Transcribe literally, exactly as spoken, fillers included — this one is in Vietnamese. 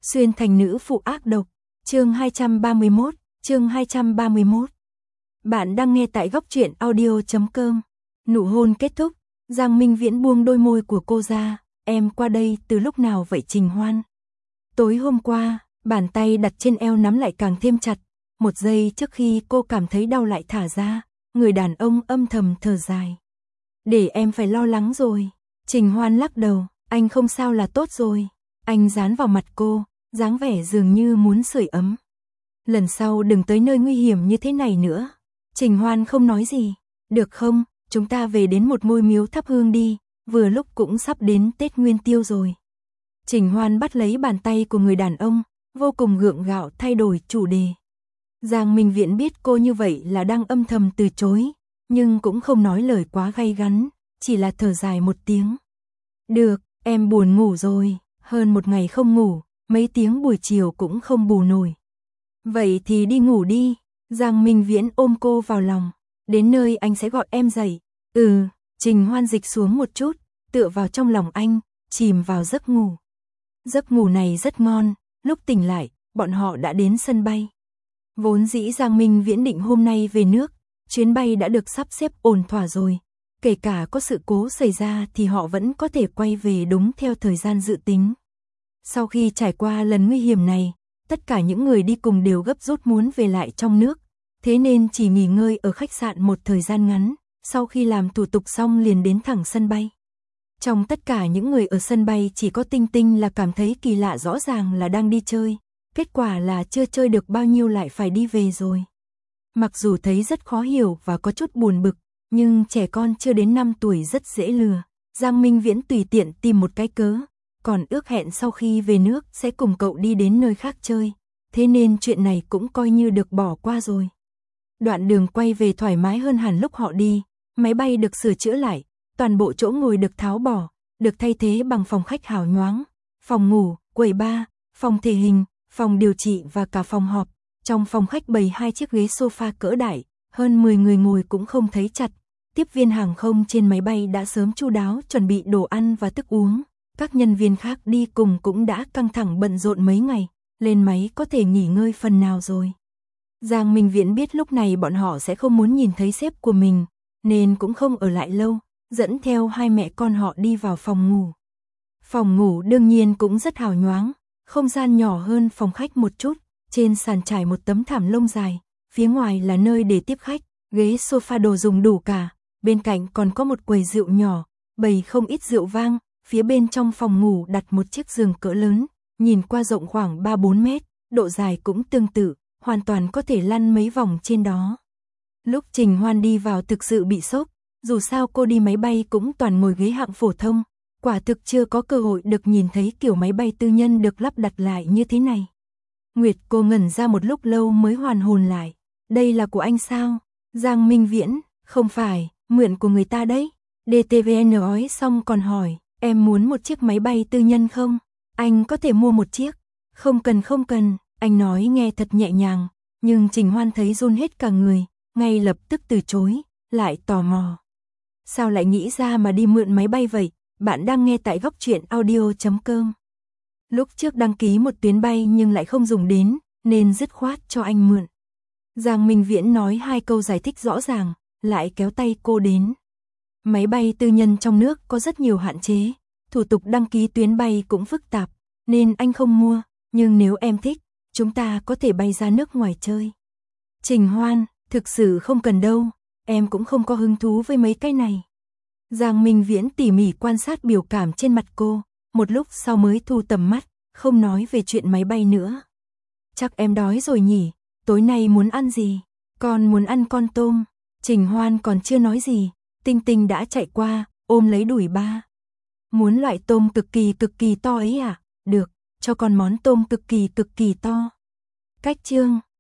Xuyên thành nữ phụ ác độc, chương hai trăm ba mươi mốt, chương hai trăm ba mươi mốt. Bạn đang nghe tại góc truyện audio chấm com. Nụ hôn kết thúc, Giang Minh Viễn buông đôi môi của cô ra, em qua đây từ lúc nào vậy Trình Hoan? Tối hôm qua, bàn tay đặt trên eo nắm lại càng thêm chặt, một giây trước khi cô cảm thấy đau lại thả ra, người đàn ông âm thầm thở dài. Để em phải lo lắng rồi. Trình Hoan lắc đầu, anh không sao là tốt rồi. Anh dán vào mặt cô, dáng vẻ dường như muốn sưởi ấm. Lần sau đừng tới nơi nguy hiểm như thế này nữa. Trình Hoan không nói gì. Được không, chúng ta về đến một ngôi miếu thắp hương đi, vừa lúc cũng sắp đến Tết Nguyên Tiêu rồi. Trình Hoan bắt lấy bàn tay của người đàn ông, vô cùng gượng gạo thay đổi chủ đề. Giang Minh Viễn biết cô như vậy là đang âm thầm từ chối, nhưng cũng không nói lời quá gay gắn, chỉ là thở dài một tiếng. Được, em buồn ngủ rồi, hơn một ngày không ngủ, mấy tiếng buổi chiều cũng không bù nổi. Vậy thì đi ngủ đi. Giang Minh Viễn ôm cô vào lòng, đến nơi anh sẽ gọi em dậy. Ừ, Trình Hoan dịch xuống một chút, tựa vào trong lòng anh, chìm vào giấc ngủ. Giấc ngủ này rất ngon, lúc tỉnh lại, bọn họ đã đến sân bay. Vốn dĩ Giang Minh Viễn định hôm nay về nước, chuyến bay đã được sắp xếp ổn thỏa rồi. Kể cả có sự cố xảy ra thì họ vẫn có thể quay về đúng theo thời gian dự tính. Sau khi trải qua lần nguy hiểm này, tất cả những người đi cùng đều gấp rút muốn về lại trong nước, thế nên chỉ nghỉ ngơi ở khách sạn một thời gian ngắn, sau khi làm thủ tục xong liền đến thẳng sân bay. Trong tất cả những người ở sân bay chỉ có Tinh Tinh là cảm thấy kỳ lạ, rõ ràng là đang đi chơi, kết quả là chưa chơi được bao nhiêu lại phải đi về rồi. Mặc dù thấy rất khó hiểu và có chút buồn bực, nhưng trẻ con chưa đến năm tuổi rất dễ lừa. Giang Minh Viễn tùy tiện tìm một cái cớ, còn ước hẹn sau khi về nước sẽ cùng cậu đi đến nơi khác chơi, thế nên chuyện này cũng coi như được bỏ qua rồi. Đoạn đường quay về thoải mái hơn hẳn lúc họ đi, máy bay được sửa chữa lại, toàn bộ chỗ ngồi được tháo bỏ, được thay thế bằng phòng khách hào nhoáng, phòng ngủ, quầy bar, phòng thể hình, phòng điều trị và cả phòng họp. Trong phòng khách bày hai chiếc ghế sofa cỡ đại, hơn mười người ngồi cũng không thấy chặt. Tiếp viên hàng không trên máy bay đã sớm chu đáo chuẩn bị đồ ăn và thức uống. Các nhân viên khác đi cùng cũng đã căng thẳng bận rộn mấy ngày, lên máy có thể nghỉ ngơi phần nào rồi. Giang Minh Viễn biết lúc này bọn họ sẽ không muốn nhìn thấy sếp của mình, nên cũng không ở lại lâu, dẫn theo hai mẹ con họ đi vào phòng ngủ. Phòng ngủ đương nhiên cũng rất hào nhoáng, không gian nhỏ hơn phòng khách một chút, trên sàn trải một tấm thảm lông dài, phía ngoài là nơi để tiếp khách, ghế sofa đồ dùng đủ cả, bên cạnh còn có một quầy rượu nhỏ, bày không ít rượu vang. Phía bên trong phòng ngủ đặt một chiếc giường cỡ lớn, nhìn qua rộng khoảng ba bốn mét, độ dài cũng tương tự, hoàn toàn có thể lăn mấy vòng trên đó. Lúc Trình Hoan đi vào thực sự bị sốc, dù sao cô đi máy bay cũng toàn ngồi ghế hạng phổ thông, quả thực chưa có cơ hội được nhìn thấy kiểu máy bay tư nhân được lắp đặt lại như thế này. Nguyệt cô ngẩn ra một lúc lâu mới hoàn hồn lại, đây là của anh sao? Giang Minh Viễn, không phải, mượn của người ta đấy. đê tê vê en nói xong còn hỏi. Em muốn một chiếc máy bay tư nhân không? Anh có thể mua một chiếc. Không cần không cần, anh nói nghe thật nhẹ nhàng, nhưng Trình Hoan thấy run hết cả người, ngay lập tức từ chối, lại tò mò. Sao lại nghĩ ra mà đi mượn máy bay vậy? Bạn đang nghe tại góc truyện audio chấm com. Lúc trước đăng ký một tuyến bay nhưng lại không dùng đến, nên dứt khoát cho anh mượn. Giang Minh Viễn nói hai câu giải thích rõ ràng, lại kéo tay cô đến. Máy bay tư nhân trong nước có rất nhiều hạn chế, thủ tục đăng ký tuyến bay cũng phức tạp, nên anh không mua, nhưng nếu em thích, chúng ta có thể bay ra nước ngoài chơi. Trình Hoan, thực sự không cần đâu, em cũng không có hứng thú với mấy cái này. Giang Minh Viễn tỉ mỉ quan sát biểu cảm trên mặt cô, một lúc sau mới thu tầm mắt, không nói về chuyện máy bay nữa. Chắc em đói rồi nhỉ, tối nay muốn ăn gì? Con muốn ăn con tôm. Trình Hoan còn chưa nói gì, Tinh Tinh đã chạy qua, ôm lấy đùi ba. Muốn loại tôm cực kỳ cực kỳ to ấy à? Được, cho con món tôm cực kỳ cực kỳ to. Cách chương,